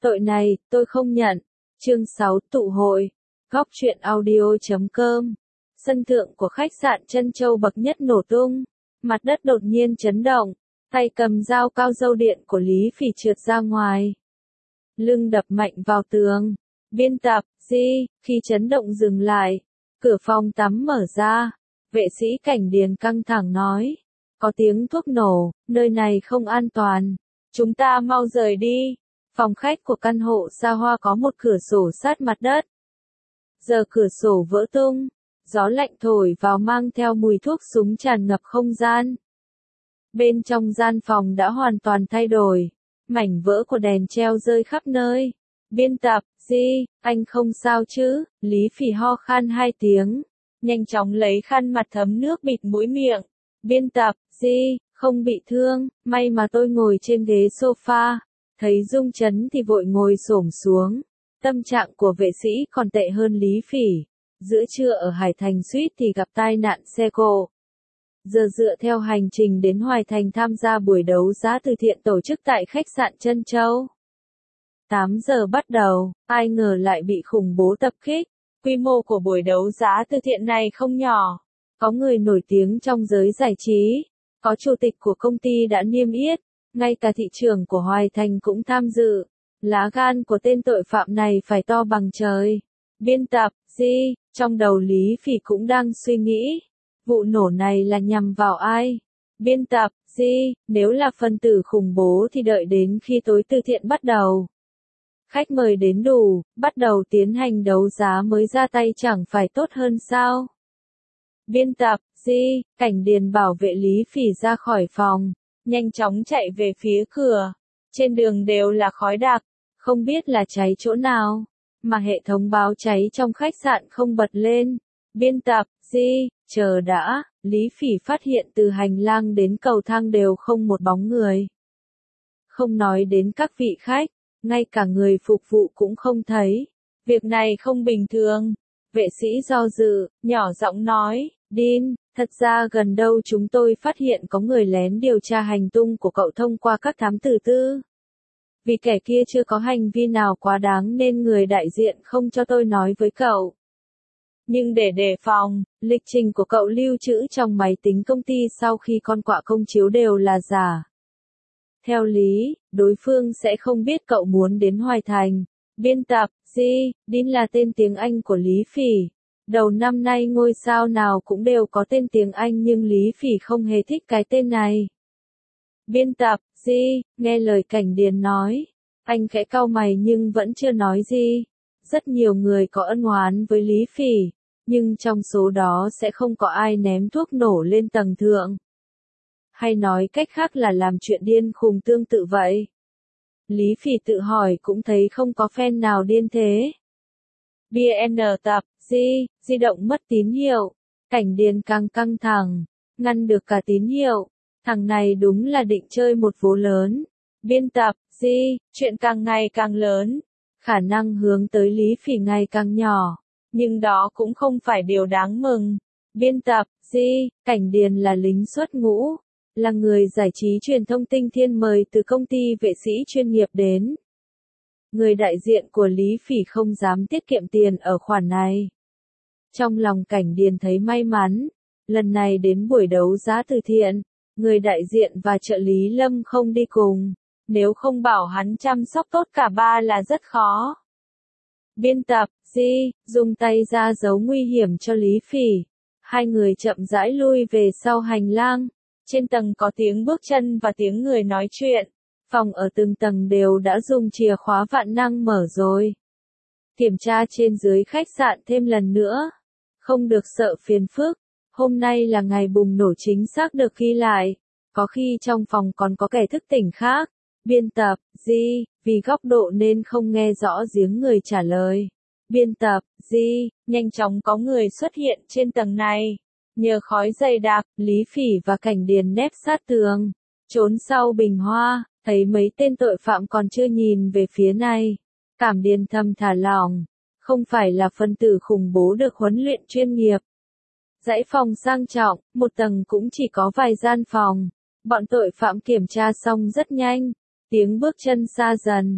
Tội này, tôi không nhận. Chương 6 tụ hội. Góc truyện audio.com. Sân thượng của khách sạn Trân Châu bậc nhất nổ tung. Mặt đất đột nhiên chấn động. Tay cầm dao cao râu điện của Lý Phỉ trượt ra ngoài. Lưng đập mạnh vào tường. Biên tập, Di, khi chấn động dừng lại. Cửa phòng tắm mở ra. Vệ sĩ cảnh điền căng thẳng nói. Có tiếng thuốc nổ, nơi này không an toàn. Chúng ta mau rời đi. Phòng khách của căn hộ xa hoa có một cửa sổ sát mặt đất. Giờ cửa sổ vỡ tung. Gió lạnh thổi vào mang theo mùi thuốc súng tràn ngập không gian. Bên trong gian phòng đã hoàn toàn thay đổi. Mảnh vỡ của đèn treo rơi khắp nơi. Biên tập, Di, anh không sao chứ? Lý Phỉ ho khan 2 tiếng. Nhanh chóng lấy khăn mặt thấm nước bịt mũi miệng. Biên tập, Di, không bị thương, may mà tôi ngồi trên ghế sofa. Thấy Dung Chấn thì vội ngồi xổm xuống. Tâm trạng của vệ sĩ còn tệ hơn Lý Phỉ. Giữa trưa ở Hải Thành suýt thì gặp tai nạn xe cộ. Giờ dựa theo hành trình đến Hoài Thành tham gia buổi đấu giá từ thiện tổ chức tại khách sạn Trân Châu. 8 giờ bắt đầu, ai ngờ lại bị khủng bố tập kích. Quy mô của buổi đấu giá từ thiện này không nhỏ. Có người nổi tiếng trong giới giải trí. Có chủ tịch của công ty đã niêm yết. Ngay cả thị trưởng của Hoài Thành cũng tham dự. Lá gan của tên tội phạm này phải to bằng trời. Biên tập, Di, trong đầu Lý Phỉ cũng đang suy nghĩ. Vụ nổ này là nhằm vào ai? Biên tập, Di, nếu là phân tử khủng bố thì đợi đến khi tối từ thiện bắt đầu. Khách mời đến đủ, bắt đầu tiến hành đấu giá mới ra tay chẳng phải tốt hơn sao? Biên tập, Di, cảnh điền bảo vệ Lý Phỉ ra khỏi phòng. Nhanh chóng chạy về phía cửa. Trên đường đều là khói đặc. Không biết là cháy chỗ nào. Mà hệ thống báo cháy trong khách sạn không bật lên. Biên tập, Di, chờ đã. Lý Phỉ phát hiện từ hành lang đến cầu thang đều không một bóng người. Không nói đến các vị khách. Ngay cả người phục vụ cũng không thấy. Việc này không bình thường. Vệ sĩ do dự, nhỏ giọng nói. Dean, thật ra gần đâu chúng tôi phát hiện có người lén điều tra hành tung của cậu thông qua các thám tử tư. Vì kẻ kia chưa có hành vi nào quá đáng nên người đại diện không cho tôi nói với cậu. Nhưng để đề phòng, lịch trình của cậu lưu trữ trong máy tính công ty sau khi con quạ công chiếu đều là giả. Theo lý, đối phương sẽ không biết cậu muốn đến Hoài Thành. Biên tập, Di, Dean là tên tiếng Anh của Lý Phỉ. Đầu năm nay ngôi sao nào cũng đều có tên tiếng Anh nhưng Lý Phỉ không hề thích cái tên này. Biên tập, Di, nghe lời cảnh điền nói. Anh khẽ cau mày nhưng vẫn chưa nói gì. Rất nhiều người có ân oán với Lý Phỉ, nhưng trong số đó sẽ không có ai ném thuốc nổ lên tầng thượng. Hay nói cách khác là làm chuyện điên khùng tương tự vậy. Lý Phỉ tự hỏi cũng thấy không có fan nào điên thế. BN tập, di động mất tín hiệu. Cảnh điền càng căng thẳng, ngăn được cả tín hiệu. Thằng này đúng là định chơi một vố lớn. Biên tập, chuyện càng ngày càng lớn. Khả năng hướng tới Lý Phỉ ngày càng nhỏ. Nhưng đó cũng không phải điều đáng mừng. Biên tập, cảnh điền là lính xuất ngũ. Là người giải trí truyền thông tinh thiên mời từ công ty vệ sĩ chuyên nghiệp đến. Người đại diện của Lý Phỉ không dám tiết kiệm tiền ở khoản này. Trong lòng cảnh điền thấy may mắn. Lần này đến buổi đấu giá từ thiện, người đại diện và trợ lý Lâm không đi cùng. Nếu không bảo hắn chăm sóc tốt cả ba là rất khó. Biên tập, dùng tay ra dấu nguy hiểm cho Lý Phỉ. Hai người chậm rãi lui về sau hành lang. Trên tầng có tiếng bước chân và tiếng người nói chuyện. Phòng ở từng tầng đều đã dùng chìa khóa vạn năng mở rồi. Kiểm tra trên dưới khách sạn thêm lần nữa. Không được sợ phiền phức. Hôm nay là ngày bùng nổ chính xác được ghi lại. Có khi trong phòng còn có kẻ thức tỉnh khác. Biên tập, vì góc độ nên không nghe rõ giếng người trả lời. Biên tập, nhanh chóng có người xuất hiện trên tầng này. Nhờ khói dày đặc, Lý Phỉ và cảnh điền nép sát tường. Trốn sau bình hoa, thấy mấy tên tội phạm còn chưa nhìn về phía này. Cảm điền thầm thả lỏng. Không phải là phân tử khủng bố được huấn luyện chuyên nghiệp. Dãy phòng sang trọng, một tầng cũng chỉ có vài gian phòng. Bọn tội phạm kiểm tra xong rất nhanh. Tiếng bước chân xa dần.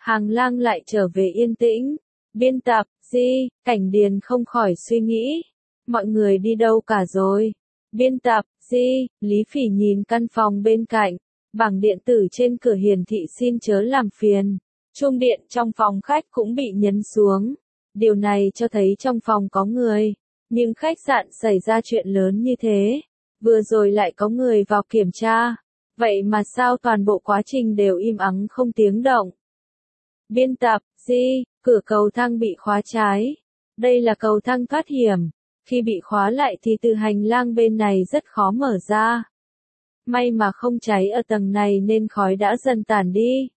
Hàng lang lại trở về yên tĩnh. Biên tập, Di, Cảnh Điền không khỏi suy nghĩ. Mọi người đi đâu cả rồi? Biên tập, Di, Lý Phỉ nhìn căn phòng bên cạnh. Bảng điện tử trên cửa hiển thị xin chớ làm phiền. Chuông điện trong phòng khách cũng bị nhấn xuống. Điều này cho thấy trong phòng có người. Nhưng khách sạn xảy ra chuyện lớn như thế. Vừa rồi lại có người vào kiểm tra. Vậy mà sao toàn bộ quá trình đều im ắng không tiếng động? Biên tập, Di, cửa cầu thang bị khóa trái. Đây là cầu thang thoát hiểm. Khi bị khóa lại thì từ hành lang bên này rất khó mở ra. May mà không cháy ở tầng này nên khói đã dần tản đi.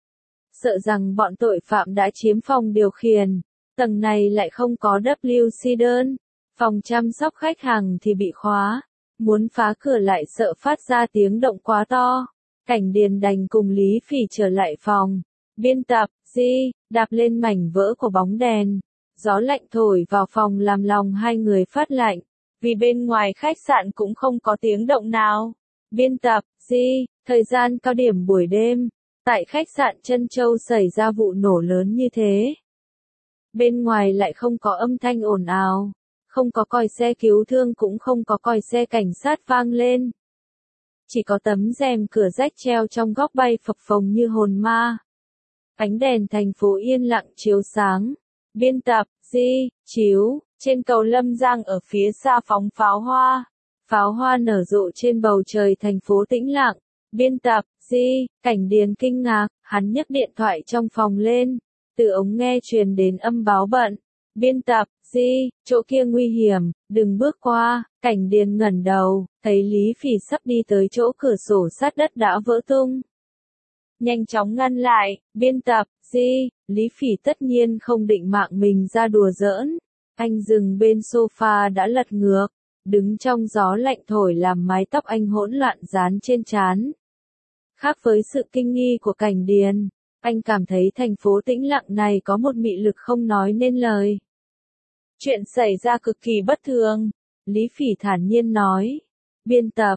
Sợ rằng bọn tội phạm đã chiếm phòng điều khiển. Tầng này lại không có WC đơn. Phòng chăm sóc khách hàng thì bị khóa. Muốn phá cửa lại sợ phát ra tiếng động quá to. Cảnh Điền đành cùng Lý Phỉ trở lại phòng. Biên tập, Di, đạp lên mảnh vỡ của bóng đèn. Gió lạnh thổi vào phòng làm lòng hai người phát lạnh. Vì bên ngoài khách sạn cũng không có tiếng động nào. Biên tập, Di, thời gian cao điểm buổi đêm. Tại khách sạn Trân Châu xảy ra vụ nổ lớn như thế. Bên ngoài lại không có âm thanh ồn ào. Không có còi xe cứu thương cũng không có còi xe cảnh sát vang lên. Chỉ có tấm rèm cửa rách treo trong góc bay phập phồng như hồn ma. Ánh đèn thành phố yên lặng chiếu sáng. Biên tập, Di, chiếu, trên cầu Lâm Giang ở phía xa phóng pháo hoa. Pháo hoa nở rộ trên bầu trời thành phố tĩnh lặng. Biên tập, Di, Cảnh Điền kinh ngạc, hắn nhấc điện thoại trong phòng lên. Từ ống nghe truyền đến âm báo bận. Biên tập, Di, chỗ kia nguy hiểm, đừng bước qua. Cảnh Điền ngẩng đầu, thấy Lý Phỉ sắp đi tới chỗ cửa sổ sát đất đã vỡ tung. Nhanh chóng ngăn lại, biên tập, Di, Lý Phỉ tất nhiên không định mạng mình ra đùa giỡn. Anh dừng bên sofa đã lật ngược, đứng trong gió lạnh thổi làm mái tóc anh hỗn loạn dán trên trán. Khác với sự kinh nghi của Cảnh Điền, anh cảm thấy thành phố tĩnh lặng này có một mị lực không nói nên lời. Chuyện xảy ra cực kỳ bất thường, Lý Phỉ thản nhiên nói. Biên tập,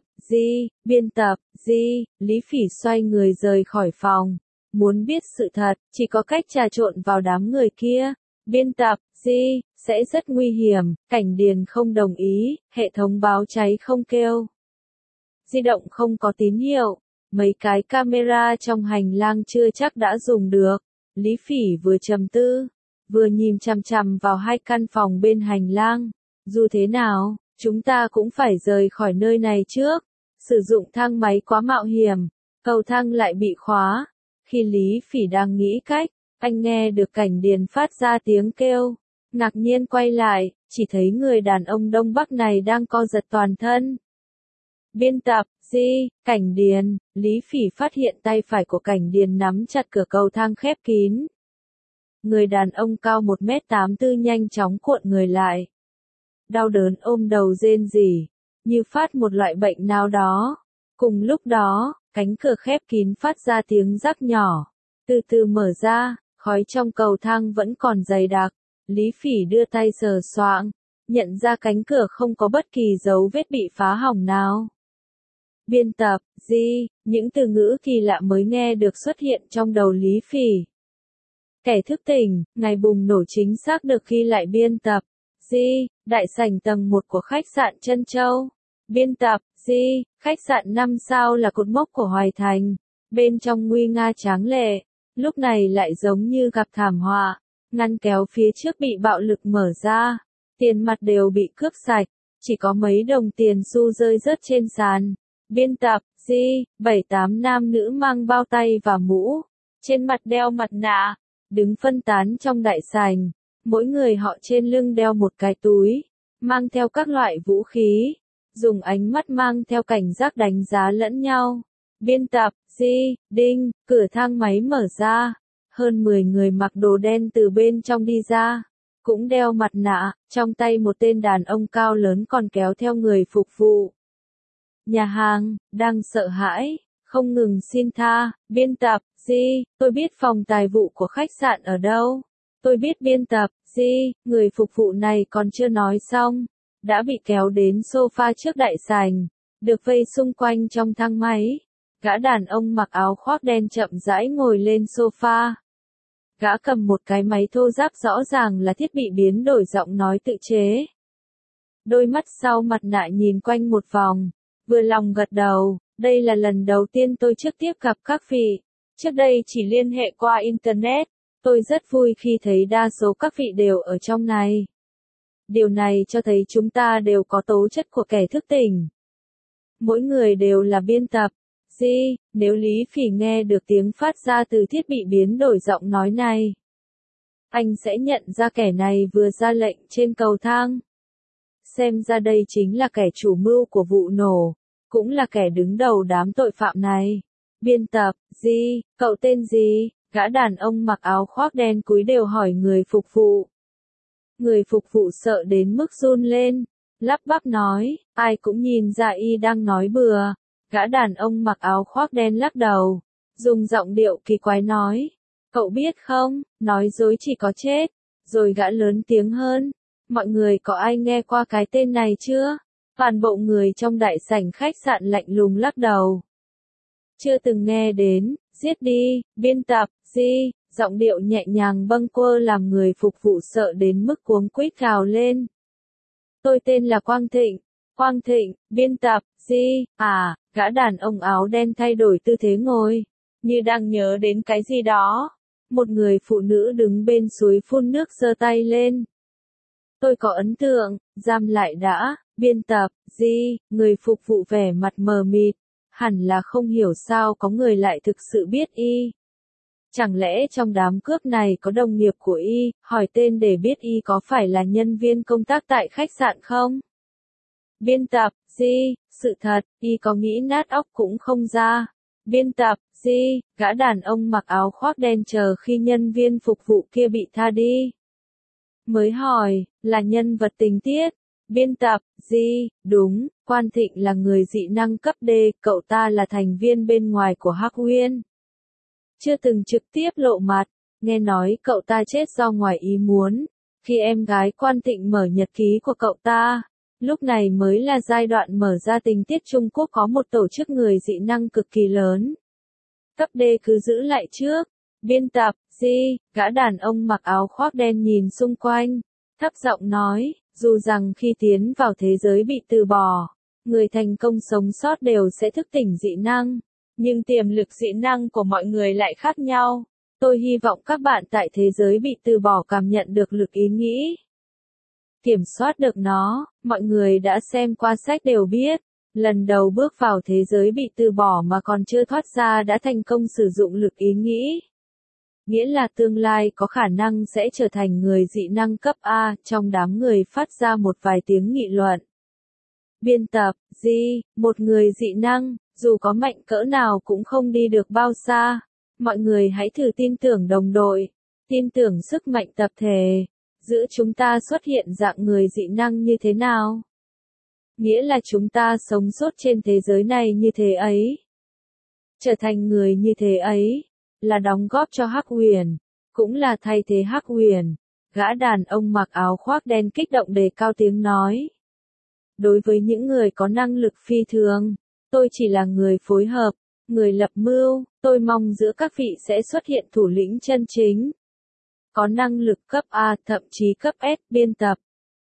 Di, Lý Phỉ xoay người rời khỏi phòng. Muốn biết sự thật, chỉ có cách trà trộn vào đám người kia. Biên tập, Di, sẽ rất nguy hiểm, Cảnh Điền không đồng ý, hệ thống báo cháy không kêu. Di động không có tín hiệu, mấy cái camera trong hành lang chưa chắc đã dùng được. Lý Phỉ vừa trầm tư, vừa nhìn chằm chằm vào hai căn phòng bên hành lang. Dù thế nào, chúng ta cũng phải rời khỏi nơi này trước. Sử dụng thang máy quá mạo hiểm, cầu thang lại bị khóa. Khi Lý Phỉ đang nghĩ cách, anh nghe được Cảnh Điền phát ra tiếng kêu. Ngạc nhiên quay lại, chỉ thấy người đàn ông Đông Bắc này đang co giật toàn thân. Biên tập, Di, Cảnh Điền, Lý Phỉ phát hiện tay phải của Cảnh Điền nắm chặt cửa cầu thang khép kín. Người đàn ông cao 1m84 nhanh chóng cuộn người lại. Đau đớn ôm đầu rên rỉ, như phát một loại bệnh nào đó. Cùng lúc đó, cánh cửa khép kín phát ra tiếng rắc nhỏ. Từ từ mở ra, khói trong cầu thang vẫn còn dày đặc. Lý Phỉ đưa tay sờ soạng, nhận ra cánh cửa không có bất kỳ dấu vết bị phá hỏng nào. Biên tập, Di, những từ ngữ kỳ lạ mới nghe được xuất hiện trong đầu Lý Phỉ. Kẻ thức tỉnh, ngày bùng nổ chính xác được ghi lại. Biên tập, Di, đại sảnh tầng 1 của khách sạn Trân Châu. Biên tập, Di, khách sạn 5 sao là cột mốc của Hoài Thành. Bên trong nguy nga tráng lệ, lúc này lại giống như gặp thảm họa. Ngăn kéo phía trước bị bạo lực mở ra, tiền mặt đều bị cướp sạch, chỉ có mấy đồng tiền xu rơi rớt trên sàn. Biên tập, Di, 7-8 nam nữ mang bao tay và mũ, trên mặt đeo mặt nạ, đứng phân tán trong đại sảnh, mỗi người họ trên lưng đeo một cái túi, mang theo các loại vũ khí, dùng ánh mắt mang theo cảnh giác đánh giá lẫn nhau. Biên tập, Di, đinh, cửa thang máy mở ra. Hơn 10 người mặc đồ đen từ bên trong đi ra, cũng đeo mặt nạ, trong tay một tên đàn ông cao lớn còn kéo theo người phục vụ. Nhà hàng, đang sợ hãi, không ngừng xin tha. Biên tập, Di, tôi biết phòng tài vụ của khách sạn ở đâu. Tôi biết. Biên tập, Di, người phục vụ này còn chưa nói xong, đã bị kéo đến sofa trước đại sảnh, được vây xung quanh trong thang máy. Gã đàn ông mặc áo khoác đen chậm rãi ngồi lên sofa. Gã cầm một cái máy thô ráp rõ ràng là thiết bị biến đổi giọng nói tự chế. Đôi mắt sau mặt nạ nhìn quanh một vòng, vừa lòng gật đầu, đây là lần đầu tiên tôi trực tiếp gặp các vị. Trước đây chỉ liên hệ qua Internet, tôi rất vui khi thấy đa số các vị đều ở trong này. Điều này cho thấy chúng ta đều có tố chất của kẻ thức tỉnh. Mỗi người đều là biên tập. Nếu Lý Phỉ nghe được tiếng phát ra từ thiết bị biến đổi giọng nói này, anh sẽ nhận ra kẻ này vừa ra lệnh trên cầu thang. Xem ra đây chính là kẻ chủ mưu của vụ nổ, cũng là kẻ đứng đầu đám tội phạm này. Biên tập, cậu tên gì? Gã đàn ông mặc áo khoác đen cúi đều hỏi người phục vụ. Người phục vụ sợ đến mức run lên, lắp bắp nói, ai cũng nhìn ra y đang nói bừa. Gã đàn ông mặc áo khoác đen lắc đầu, dùng giọng điệu kỳ quái nói, cậu biết không, nói dối chỉ có chết. Rồi gã lớn tiếng hơn, mọi người có ai nghe qua cái tên này chưa? Toàn bộ người trong đại sảnh khách sạn lạnh lùng lắc đầu. Chưa từng nghe đến, giết đi, biên tập, giọng điệu nhẹ nhàng bâng quơ làm người phục vụ sợ đến mức cuống quýt gào lên. Tôi tên là Quang Thịnh, biên tập, gã đàn ông áo đen thay đổi tư thế ngồi, như đang nhớ đến cái gì đó. Một người phụ nữ đứng bên suối phun nước giơ tay lên. Tôi có ấn tượng, giam lại đã, biên tập, người phục vụ vẻ mặt mờ mịt, hẳn là không hiểu sao có người lại thực sự biết y. Chẳng lẽ trong đám cướp này có đồng nghiệp của y, hỏi tên để biết y có phải là nhân viên công tác tại khách sạn không? Biên tập, sự thật, y có nghĩ nát óc cũng không ra. Biên tập, gã đàn ông mặc áo khoác đen chờ khi nhân viên phục vụ kia bị tha đi. Mới hỏi, là nhân vật tình tiết. Biên tập, đúng, Quan Thịnh là người dị năng cấp D, cậu ta là thành viên bên ngoài của Hắc Uyên. Chưa từng trực tiếp lộ mặt, nghe nói cậu ta chết do ngoài ý muốn, khi em gái Quan Thịnh mở nhật ký của cậu ta. Lúc này mới là giai đoạn mở ra tình tiết Trung Quốc có một tổ chức người dị năng cực kỳ lớn. Cấp D cứ giữ lại trước. Biên tập, gã đàn ông mặc áo khoác đen nhìn xung quanh, thấp giọng nói, dù rằng khi tiến vào thế giới bị từ bỏ, người thành công sống sót đều sẽ thức tỉnh dị năng, nhưng tiềm lực dị năng của mọi người lại khác nhau. Tôi hy vọng các bạn tại thế giới bị từ bỏ cảm nhận được lực ý nghĩ. Kiểm soát được nó, mọi người đã xem qua sách đều biết, lần đầu bước vào thế giới bị từ bỏ mà còn chưa thoát ra đã thành công sử dụng lực ý nghĩ. Nghĩa là tương lai có khả năng sẽ trở thành người dị năng cấp A, trong đám người phát ra một vài tiếng nghị luận. Biên tập, một người dị năng, dù có mạnh cỡ nào cũng không đi được bao xa. Mọi người hãy thử tin tưởng đồng đội, tin tưởng sức mạnh tập thể. Giữa chúng ta xuất hiện dạng người dị năng như thế nào? Nghĩa là chúng ta sống sót trên thế giới này như thế ấy. Trở thành người như thế ấy, là đóng góp cho Hắc Uyển, cũng là thay thế Hắc Uyển. Gã đàn ông mặc áo khoác đen kích động đề cao tiếng nói. Đối với những người có năng lực phi thường, tôi chỉ là người phối hợp, người lập mưu, tôi mong giữa các vị sẽ xuất hiện thủ lĩnh chân chính. Có năng lực cấp A, thậm chí cấp S, biên tập.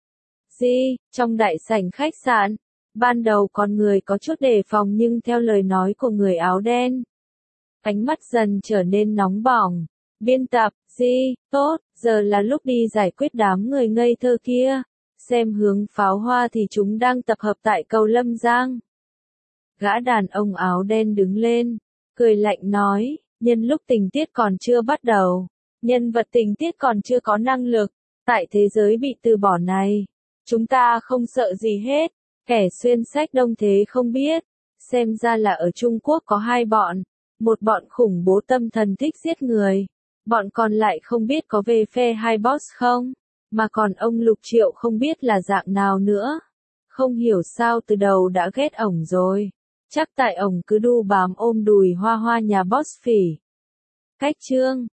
Trong đại sảnh khách sạn, ban đầu con người có chút đề phòng nhưng theo lời nói của người áo đen, ánh mắt dần trở nên nóng bỏng. Biên tập, tốt, giờ là lúc đi giải quyết đám người ngây thơ kia. Xem hướng pháo hoa thì chúng đang tập hợp tại cầu Lâm Giang. Gã đàn ông áo đen đứng lên, cười lạnh nói, nhân lúc tình tiết còn chưa bắt đầu, nhân vật tình tiết còn chưa có năng lực, tại thế giới bị từ bỏ này, chúng ta không sợ gì hết. Kẻ xuyên sách đông thế không biết, xem ra là ở Trung Quốc có hai bọn, một bọn khủng bố tâm thần thích giết người, bọn còn lại không biết có về phe hai boss không, mà còn ông Lục Triệu không biết là dạng nào nữa. Không hiểu sao từ đầu đã ghét ổng rồi, chắc tại ổng cứ đu bám ôm đùi hoa hoa nhà boss Phỉ. Cách chương